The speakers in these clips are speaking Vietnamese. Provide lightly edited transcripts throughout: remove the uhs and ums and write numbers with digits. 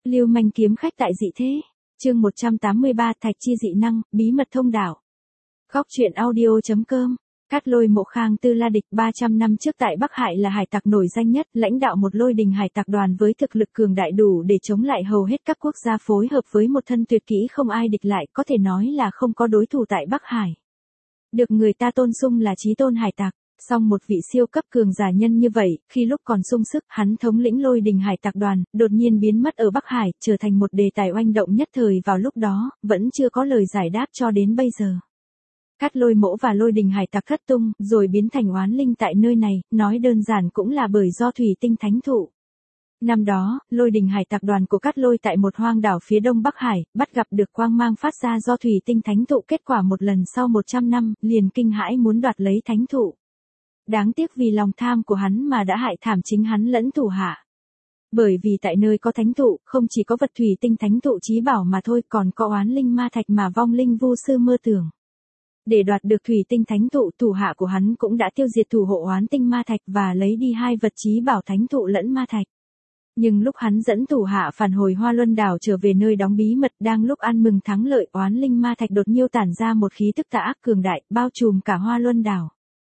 Lưu manh kiếm khách tại dị thế. Chương 183 Thạch chi dị năng, bí mật thông đạo. Góc truyện audio.com. Cát Lôi Mộ Khang Tư La Địch 300 năm trước tại Bắc Hải là hải tặc nổi danh nhất, lãnh đạo một lôi đình hải tặc đoàn với thực lực cường đại đủ để chống lại hầu hết các quốc gia, phối hợp với một thân tuyệt kỹ không ai địch lại, có thể nói là không có đối thủ tại Bắc Hải. Được người ta tôn xưng là chí tôn hải tặc. Song một vị siêu cấp cường giả nhân như vậy, khi lúc còn sung sức, hắn thống lĩnh lôi đình hải tặc đoàn, đột nhiên biến mất ở Bắc Hải, trở thành một đề tài oanh động nhất thời vào lúc đó, vẫn chưa có lời giải đáp cho đến bây giờ. Cát Lôi Mỗ và lôi đình hải tặc thất tung, rồi biến thành oán linh tại nơi này, nói đơn giản cũng là bởi do thủy tinh thánh thụ. Năm đó, lôi đình hải tặc đoàn của Cát Lôi tại một hoang đảo phía đông Bắc Hải, bắt gặp được quang mang phát ra do thủy tinh thánh thụ, kết quả một lần sau 100 năm, liền kinh hãi muốn đoạt lấy thánh thụ. Đáng tiếc vì lòng tham của hắn mà đã hại thảm chính hắn lẫn thủ hạ. Bởi vì tại nơi có thánh thụ, không chỉ có vật thủy tinh thánh thụ chí bảo mà thôi, còn có oán linh ma thạch mà vong linh vu sư mơ tưởng. Để đoạt được thủy tinh thánh thụ, thủ hạ của hắn cũng đã tiêu diệt thủ hộ oán tinh ma thạch và lấy đi hai vật chí bảo thánh thụ lẫn ma thạch. Nhưng lúc hắn dẫn thủ hạ phản hồi Hoa Luân đảo trở về nơi đóng bí mật, đang lúc ăn mừng thắng lợi, oán linh ma thạch đột nhiên tản ra một khí tức tà ác cường đại, bao trùm cả Hoa Luân đảo.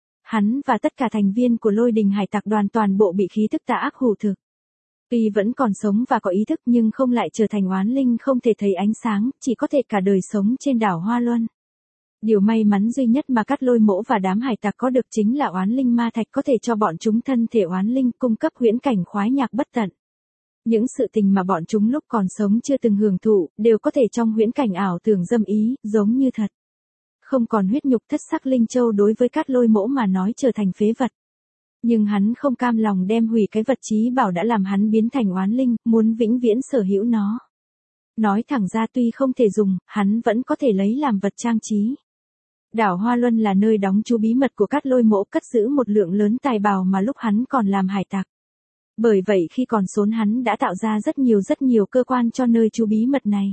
Hắn và tất cả thành viên của lôi đình hải tặc đoàn toàn bộ bị khí tức tà ác hủ thực. Tuy vẫn còn sống và có ý thức nhưng không lại trở thành oán linh, không thể thấy ánh sáng, chỉ có thể cả đời sống trên đảo Hoa Luân. Điều may mắn duy nhất mà Cát Lôi Mỗ và đám hải tặc có được chính là oán linh ma thạch có thể cho bọn chúng thân thể oán linh, cung cấp huyễn cảnh khoái nhạc bất tận. Những sự tình mà bọn chúng lúc còn sống chưa từng hưởng thụ, đều có thể trong huyễn cảnh ảo tưởng dâm ý, giống như thật. Không còn huyết nhục thất sắc linh châu đối với Cát Lôi Mỗ mà nói trở thành phế vật. Nhưng hắn không cam lòng đem hủy cái vật chí bảo đã làm hắn biến thành oán linh, muốn vĩnh viễn sở hữu nó. Nói thẳng ra tuy không thể dùng, hắn vẫn có thể lấy làm vật trang trí. Đảo Hoa Luân là nơi đóng trú bí mật của Cát Lôi Mỗ, cất giữ một lượng lớn tài bảo mà lúc hắn còn làm hải tặc. Bởi vậy khi còn sống hắn đã tạo ra rất nhiều cơ quan cho nơi trú bí mật này.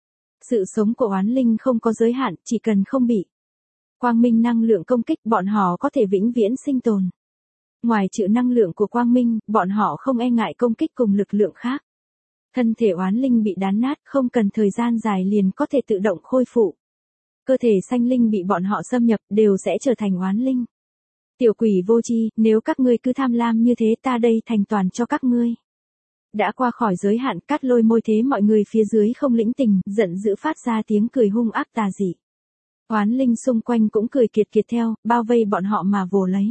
Sự sống của oán linh không có giới hạn, chỉ cần không bị quang minh năng lượng công kích, bọn họ có thể vĩnh viễn sinh tồn. Ngoài trừ năng lượng của quang minh, bọn họ không e ngại công kích cùng lực lượng khác. Thân thể oán linh bị đán nát, không cần thời gian dài liền có thể tự động khôi phục. Cơ thể sanh linh bị bọn họ xâm nhập, đều sẽ trở thành oán linh. Tiểu quỷ vô tri, nếu các ngươi cứ tham lam như thế, ta đây thành toàn cho các ngươi. Đã qua khỏi giới hạn, Cát Lôi môi thế mọi người phía dưới không lĩnh tình, giận dữ phát ra tiếng cười hung ác tà dị. Oán linh xung quanh cũng cười kiệt kiệt theo, bao vây bọn họ mà vồ lấy.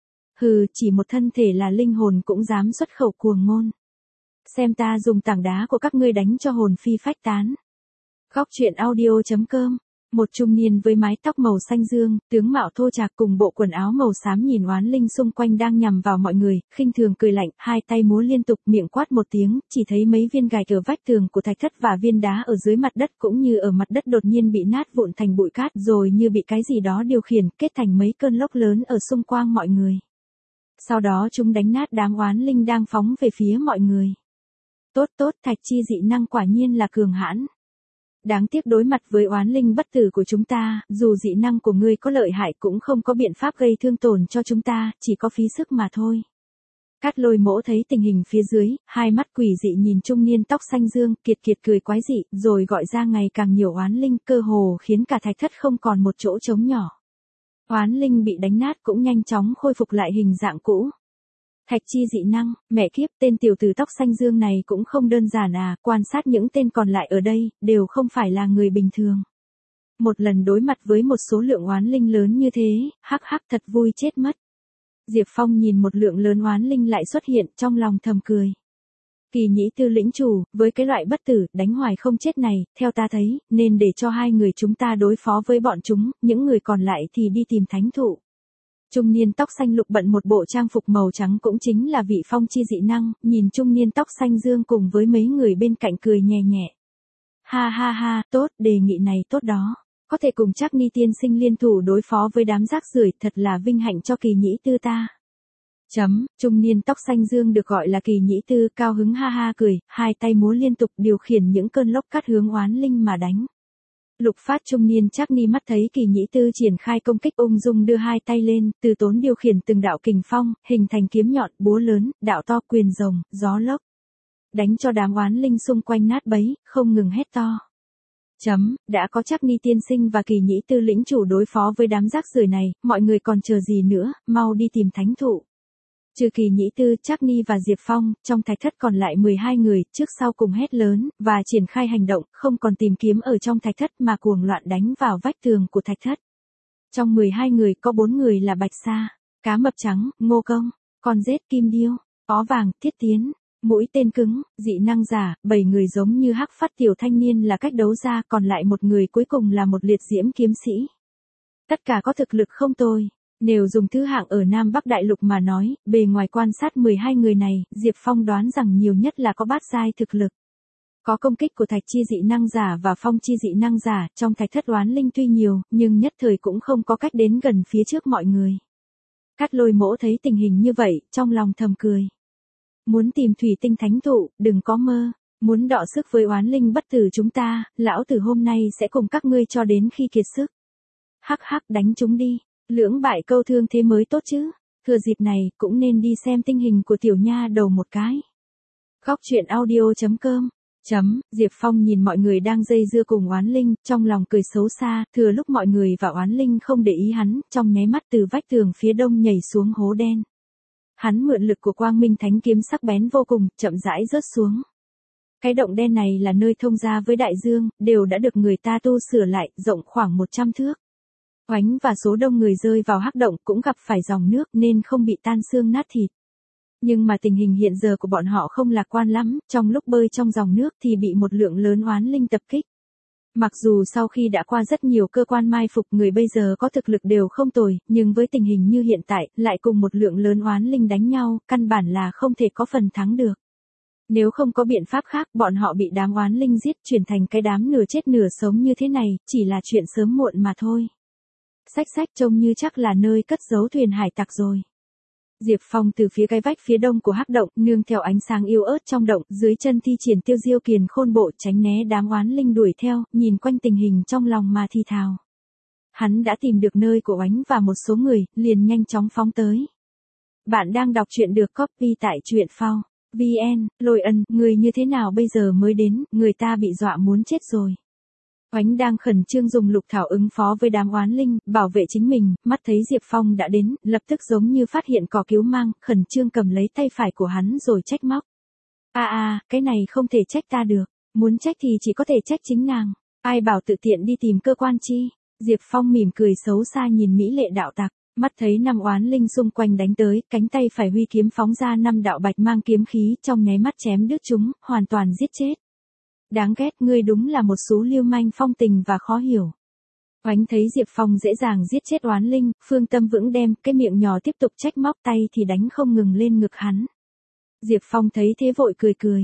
Hừ, chỉ một thân thể là linh hồn cũng dám xuất khẩu cuồng ngôn. Xem ta dùng tảng đá của các ngươi đánh cho hồn phi phách tán. Góc truyện audio.com. Một trung niên với mái tóc màu xanh dương, tướng mạo thô trạc cùng bộ quần áo màu xám nhìn oán linh xung quanh đang nhằm vào mọi người, khinh thường cười lạnh, hai tay múa liên tục, miệng quát một tiếng, chỉ thấy mấy viên gạch ở vách tường của thạch thất và viên đá ở dưới mặt đất cũng như ở mặt đất đột nhiên bị nát vụn thành bụi cát, rồi như bị cái gì đó điều khiển, kết thành mấy cơn lốc lớn ở xung quanh mọi người. Sau đó chúng đánh nát đám oán linh đang phóng về phía mọi người. Tốt, thạch chi dị năng quả nhiên là cường hãn. Đáng tiếc đối mặt với oán linh bất tử của chúng ta, dù dị năng của ngươi có lợi hại cũng không có biện pháp gây thương tổn cho chúng ta, chỉ có phí sức mà thôi. Cát Lôi Mỗ thấy tình hình phía dưới, hai mắt quỷ dị nhìn trung niên tóc xanh dương, kiệt cười quái dị, rồi gọi ra ngày càng nhiều oán linh, cơ hồ khiến cả thạch thất không còn một chỗ trống nhỏ. Oán linh bị đánh nát cũng nhanh chóng khôi phục lại hình dạng cũ. Thạch chi dị năng, mẹ kiếp, tên tiểu tử tóc xanh dương này cũng không đơn giản à, quan sát những tên còn lại ở đây, đều không phải là người bình thường. Một lần đối mặt với một số lượng oán linh lớn như thế, hắc thật vui chết mất. Diệp Phong nhìn một lượng lớn oán linh lại xuất hiện, trong lòng thầm cười. Kỳ Nhĩ Tư lĩnh chủ, với cái loại bất tử, đánh hoài không chết này, theo ta thấy, nên để cho hai người chúng ta đối phó với bọn chúng, những người còn lại thì đi tìm thánh thụ. Trung niên tóc xanh lục bận một bộ trang phục màu trắng cũng chính là vị phong chi dị năng, nhìn trung niên tóc xanh dương cùng với mấy người bên cạnh cười nhẹ nhẹ. Ha, tốt, đề nghị này tốt đó. Có thể cùng Trác Ni tiên sinh liên thủ đối phó với đám rác rưởi, thật là vinh hạnh cho Kỳ Nhĩ Tư ta. Trung niên tóc xanh dương được gọi là Kỳ Nhĩ Tư cao hứng ha cười, hai tay múa liên tục điều khiển những cơn lốc cát hướng oán linh mà đánh. Lục phát trung niên Trác Ni mắt thấy Kỳ Nhĩ Tư triển khai công kích ung dung đưa hai tay lên, từ tốn điều khiển từng đạo kình phong, hình thành kiếm nhọn, búa lớn, đạo to, quyền rồng, gió lốc. đánh cho đám oán linh xung quanh nát bấy, không ngừng hét to. Đã có Trác Ni tiên sinh và Kỳ Nhĩ Tư lĩnh chủ đối phó với đám rác rưởi này, mọi người còn chờ gì nữa, mau đi tìm thánh thụ. Trừ Kỳ Nhĩ Tư, Trác Ni và Diệp Phong, trong thạch thất còn lại 12 người, trước sau cùng hét lớn, và triển khai hành động, không còn tìm kiếm ở trong thạch thất mà cuồng loạn đánh vào vách tường của thạch thất. Trong 12 người có 4 người là Bạch Sa, Cá Mập Trắng, Ngô Công, Con Rết Kim Điêu, Ó Vàng, Thiết Tiến, Mũi Tên Cứng, dị năng giả, 7 người giống như Hắc Phát tiểu thanh niên là cách đấu ra, còn lại một người cuối cùng là một liệt diễm kiếm sĩ. Tất cả có thực lực không tồi. Nếu dùng thứ hạng ở Nam Bắc Đại Lục mà nói, bề ngoài quan sát 12 người này, Diệp Phong đoán rằng nhiều nhất là có bát giai thực lực. Có công kích của Thạch Chi dị năng giả và Phong Chi dị năng giả, trong thạch thất oán linh tuy nhiều, nhưng nhất thời cũng không có cách đến gần phía trước mọi người. Cát Lôi Mỗ thấy tình hình như vậy, trong lòng thầm cười. Muốn tìm thủy tinh thánh thụ, đừng có mơ. Muốn đọ sức với oán linh bất tử chúng ta, lão tử hôm nay sẽ cùng các ngươi cho đến khi kiệt sức. Hắc hắc, đánh chúng đi. Lưỡng bại câu thương thế mới tốt chứ. Thừa dịp này, cũng nên đi xem tình hình của tiểu nha đầu một cái. Góc truyện audio.com. Diệp Phong nhìn mọi người đang dây dưa cùng oán linh, trong lòng cười xấu xa, thừa lúc mọi người và oán linh không để ý hắn, trong nháy mắt từ vách tường phía đông nhảy xuống hố đen. Hắn mượn lực của Quang Minh Thánh kiếm sắc bén vô cùng, chậm rãi rớt xuống. Cái động đen này là nơi thông ra với đại dương, đều đã được người ta tu sửa lại, rộng khoảng 100 thước. Oánh và số đông người rơi vào hắc động cũng gặp phải dòng nước nên không bị tan xương nát thịt. Nhưng mà tình hình hiện giờ của bọn họ không lạc quan lắm, trong lúc bơi trong dòng nước thì bị một lượng lớn oán linh tập kích. Mặc dù sau khi đã qua rất nhiều cơ quan mai phục người bây giờ có thực lực đều không tồi, nhưng với tình hình như hiện tại, lại cùng một lượng lớn oán linh đánh nhau, căn bản là không thể có phần thắng được. Nếu không có biện pháp khác, bọn họ bị đám oán linh giết chuyển thành cái đám nửa chết nửa sống như thế này, chỉ là chuyện sớm muộn mà thôi. Sách trông như chắc là nơi cất giấu thuyền hải tặc rồi. Diệp Phong từ phía cái vách phía đông của hắc động, nương theo ánh sáng yếu ớt trong động, dưới chân thi triển Tiêu Diêu Kiền Khôn Bộ tránh né đám oán linh đuổi theo, nhìn quanh tình hình trong lòng mà thì thào. Hắn đã tìm được nơi của Oánh và một số người, liền nhanh chóng phóng tới. Bạn đang đọc truyện được copy tại truyện phao. VN, Lôi Ân, người như thế nào bây giờ mới đến, người ta bị dọa muốn chết rồi. Oánh đang khẩn trương dùng lục thảo ứng phó với đám oán linh, bảo vệ chính mình, mắt thấy Diệp Phong đã đến, lập tức giống như phát hiện cỏ cứu mang, khẩn trương cầm lấy tay phải của hắn rồi trách móc. Cái này không thể trách ta được, muốn trách thì chỉ có thể trách chính nàng, ai bảo tự tiện đi tìm cơ quan chi. Diệp Phong mỉm cười xấu xa nhìn mỹ lệ đạo tặc, mắt thấy 5 oán linh xung quanh đánh tới, cánh tay phải huy kiếm phóng ra 5 đạo bạch mang kiếm khí, trong nháy mắt chém đứt chúng, hoàn toàn giết chết. Đáng ghét, ngươi đúng là một số lưu manh phong tình và khó hiểu. Oánh thấy Diệp Phong dễ dàng giết chết oán linh, phương tâm vững đem, cái miệng nhỏ tiếp tục trách móc, tay thì đánh không ngừng lên ngực hắn. Diệp Phong thấy thế vội cười cười.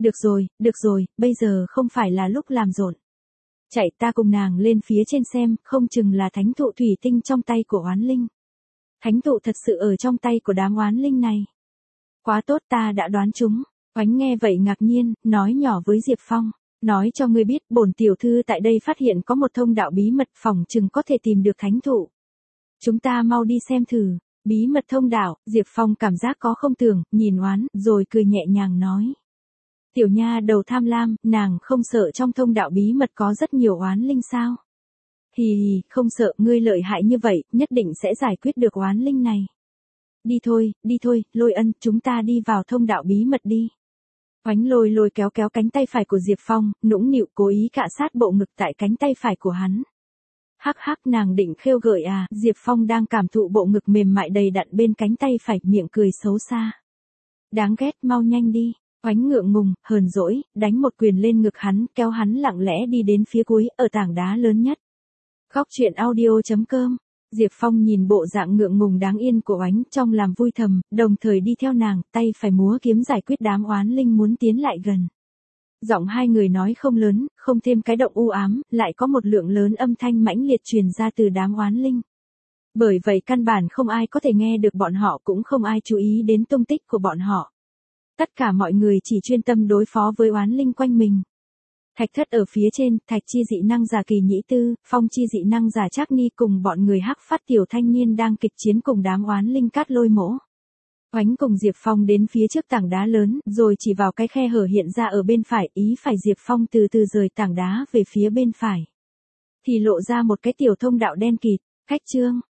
Được rồi, bây giờ không phải là lúc làm rộn. Chạy, ta cùng nàng lên phía trên xem, không chừng là thánh thụ thủy tinh trong tay của oán linh. Thánh thụ thật sự ở trong tay của đám oán linh này. Quá tốt, ta đã đoán chúng. Oánh nghe vậy ngạc nhiên, nói nhỏ với Diệp Phong. Nói cho ngươi biết, bổn tiểu thư tại đây phát hiện có một thông đạo bí mật, phòng chừng có thể tìm được thánh thụ. Chúng ta mau đi xem thử. Bí mật thông đạo, Diệp Phong cảm giác có không tưởng, nhìn Oán, rồi cười nhẹ nhàng nói. Tiểu nha đầu tham lam, nàng không sợ trong thông đạo bí mật có rất nhiều oán linh sao? Hì, không sợ, ngươi lợi hại như vậy, nhất định sẽ giải quyết được oán linh này. Đi thôi, Lôi Ân, chúng ta đi vào thông đạo bí mật đi. Oánh lôi kéo cánh tay phải của Diệp Phong, nũng nịu cố ý cạ sát bộ ngực tại cánh tay phải của hắn. Hắc, nàng định khêu gợi à, Diệp Phong đang cảm thụ bộ ngực mềm mại đầy đặn bên cánh tay phải, miệng cười xấu xa. Đáng ghét, mau nhanh đi. Oánh ngượng ngùng, hờn dỗi, đánh một quyền lên ngực hắn, kéo hắn lặng lẽ đi đến phía cuối, ở tảng đá lớn nhất. Góc truyện audio.com. Diệp Phong nhìn bộ dạng ngượng ngùng đáng yên của Oánh, trong làm vui thầm, đồng thời đi theo nàng, tay phải múa kiếm giải quyết đám oán linh muốn tiến lại gần. Giọng hai người nói không lớn, không thêm cái động u ám, lại có một lượng lớn âm thanh mãnh liệt truyền ra từ đám oán linh. Bởi vậy căn bản không ai có thể nghe được bọn họ, cũng không ai chú ý đến tung tích của bọn họ. Tất cả mọi người chỉ chuyên tâm đối phó với oán linh quanh mình. Thạch thất ở phía trên, Thạch Chi dị năng giả Kỳ Nhĩ Tư, Phong Chi dị năng giả Trác Ni cùng bọn người Hắc Phát tiểu thanh niên đang kịch chiến cùng đám oán linh Cát Lôi Mỗ. Oánh cùng Diệp Phong đến phía trước tảng đá lớn, rồi chỉ vào cái khe hở hiện ra ở bên phải, ý phải Diệp Phong từ từ rời tảng đá về phía bên phải. Thì lộ ra một cái tiểu thông đạo đen kịt, khách trương,